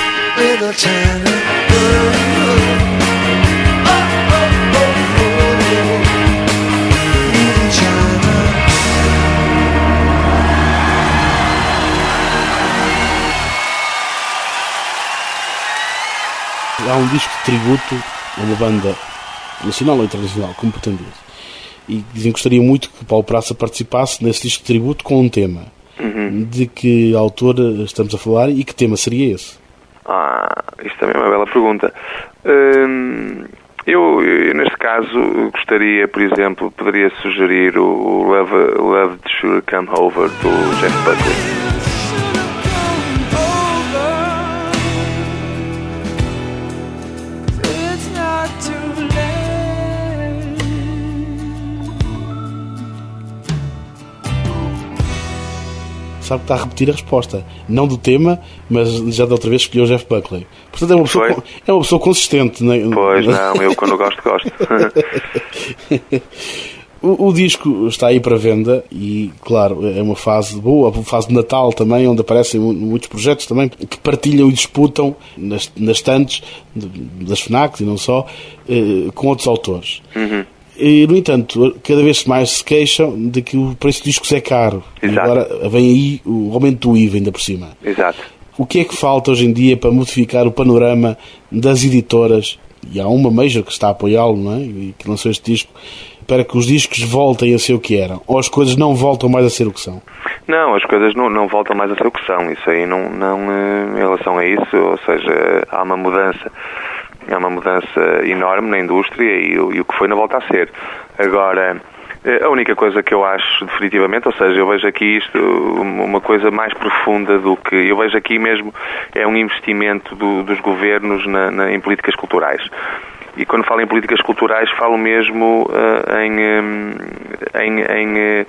Há um disco de tributo a uma banda nacional ou internacional, como pretendido. E dizem que gostaria muito que Paulo Praça participasse nesse disco de tributo com um tema. Uhum. De que autor estamos a falar e que tema seria esse? Ah, isto também é uma bela pergunta. Hum, eu, eu, neste caso, gostaria, por exemplo, poderia sugerir o Love, Love Should Come Over do Jeff Buckley. Sabe que está a repetir a resposta. Não do tema, mas já da outra vez escolheu o Jeff Buckley. Portanto, é uma pessoa, é uma pessoa consistente. Não é? Pois não, eu quando gosto, gosto. o, o disco está aí para venda e, claro, é uma fase boa, uma fase de Natal também, onde aparecem muitos projetos também que partilham e disputam nas, nas estantes das FNACs e não só, eh, com outros autores. Uhum. E, no entanto, cada vez mais se queixam de que o preço de discos é caro. Exato. Agora vem aí o aumento do I V A ainda por cima. Exato. O que é que falta hoje em dia para modificar o panorama das editoras? E há uma major que está a apoiá-lo, não é? E que lançou este disco, para que os discos voltem a ser o que eram. Ou as coisas não voltam mais a ser o que são? Não, as coisas não, não voltam mais a ser o que são. Isso aí não, não, em relação a isso, ou seja, há uma mudança. É uma mudança enorme na indústria e, e o que foi não volta a ser. Agora, a única coisa que eu acho definitivamente, ou seja, eu vejo aqui isto, uma coisa mais profunda do que... Eu vejo aqui mesmo, é um investimento do, dos governos na, na, em políticas culturais. E quando falo em políticas culturais, falo mesmo uh, em, um, em, em uh,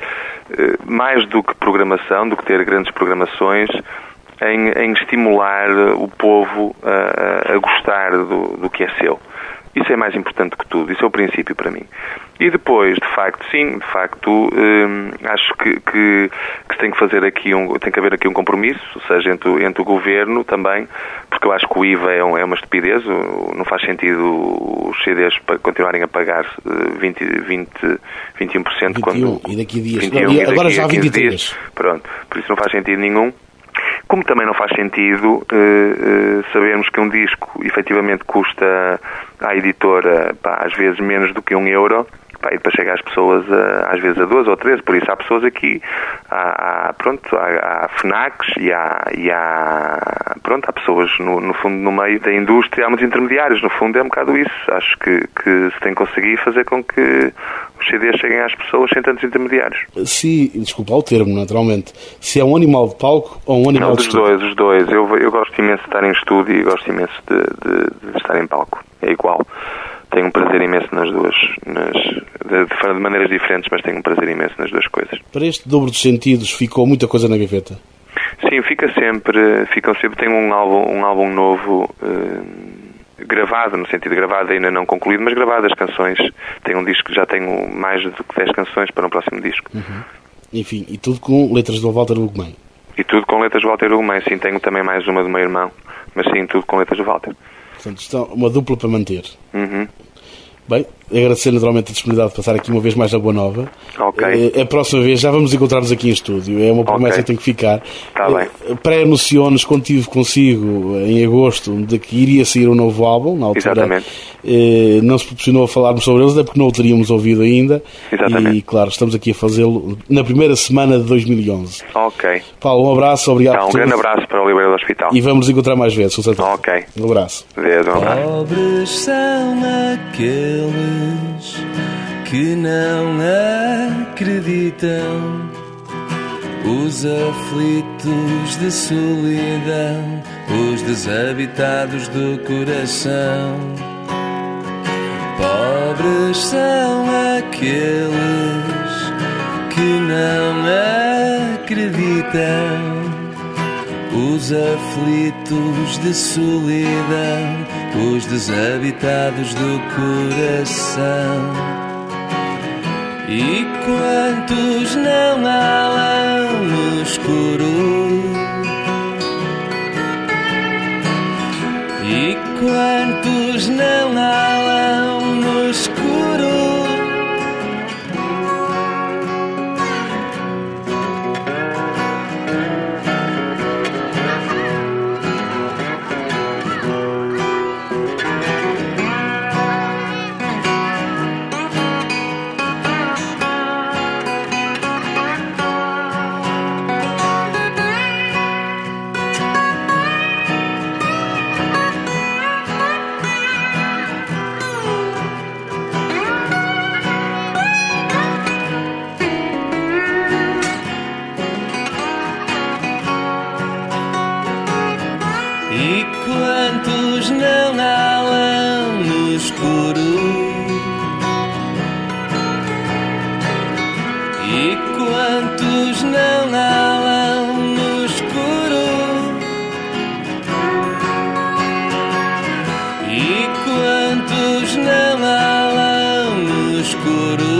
mais do que programação, do que ter grandes programações, Em, em estimular o povo a, a gostar do, do que é seu. Isso é mais importante que tudo, isso é o princípio para mim. E depois, de facto, sim, de facto, hum, acho que, que, que se tem que fazer aqui um, tem que haver aqui um compromisso, ou seja, entre, entre o governo também, porque eu acho que o I V A é, um, é uma estupidez, não faz sentido os C Ds continuarem a pagar vinte, vinte, vinte e um por cento vinte e um, quando... e daqui a dias. vinte e um, não, e agora daqui já a vinte e três. dias, pronto, por isso não faz sentido nenhum. Como também não faz sentido uh, uh, sabermos que um disco efetivamente custa à editora, pá, às vezes menos do que um euro, pá, e depois chega às pessoas a, às vezes a doze ou treze, por isso há pessoas aqui, há, há, pronto, há, há FNACs e há, e há, pronto, há pessoas no, no fundo no meio da indústria, há muitos intermediários, no fundo é um bocado isso. Acho que, que se tem que conseguir fazer com que os C Ds cheguem às pessoas sem tantos intermediários. Se, desculpa o termo, naturalmente, se é um animal de palco ou um animal Não, de dos estúdio? dois, os dois. Eu, eu gosto imenso de estar em estúdio e gosto imenso de, de, de estar em palco. É igual. Tenho um prazer imenso nas duas, nas, de, de maneiras diferentes, mas tenho um prazer imenso nas duas coisas. Para este dobro dos sentidos ficou muita coisa na gaveta? Sim, fica sempre, ficam sempre, tenho um álbum, um álbum novo, uh, gravado, no sentido de gravado ainda não concluído, mas gravado as canções. Tenho um disco que já tenho mais do que dez canções para o próximo disco. Uhum. Enfim, e tudo com letras do Walter Ugumem? E tudo com letras do Walter Ugumem, sim, tenho também mais uma do meu irmão, mas sim, tudo com letras do Walter. Portanto, está uma dupla para manter. Uhum. Bem, agradecer naturalmente a disponibilidade de passar aqui uma vez mais na Boa Nova. Ok. A próxima vez já vamos encontrar-nos aqui em estúdio. É uma promessa Okay. que tem que ficar. Tá bem. Pré-anunciou-nos quando estive consigo em agosto de que iria sair um novo álbum. Na altura, Exatamente. eh, não se proporcionou a falarmos sobre eles, até porque não o teríamos ouvido ainda. Exatamente. E, claro, estamos aqui a fazê-lo na primeira semana de dois mil e onze. Ok. Paulo, um abraço, obrigado Então, um por tudo. grande abraço para o Oliveira do Hospital. E vamos nos encontrar mais vezes. Ok. Um abraço. Adeus, um abraço. Pobres são aqueles que não acreditam os aflitos de solidão, os desabitados do coração. Pobres são aqueles que não acreditam, os aflitos de solidão, os desabitados do coração. E quantos não alam no escuro, e quantos não alam no escuro. E quantos não alam no escuro, e quantos não alam no escuro, e quantos não alam no escuro.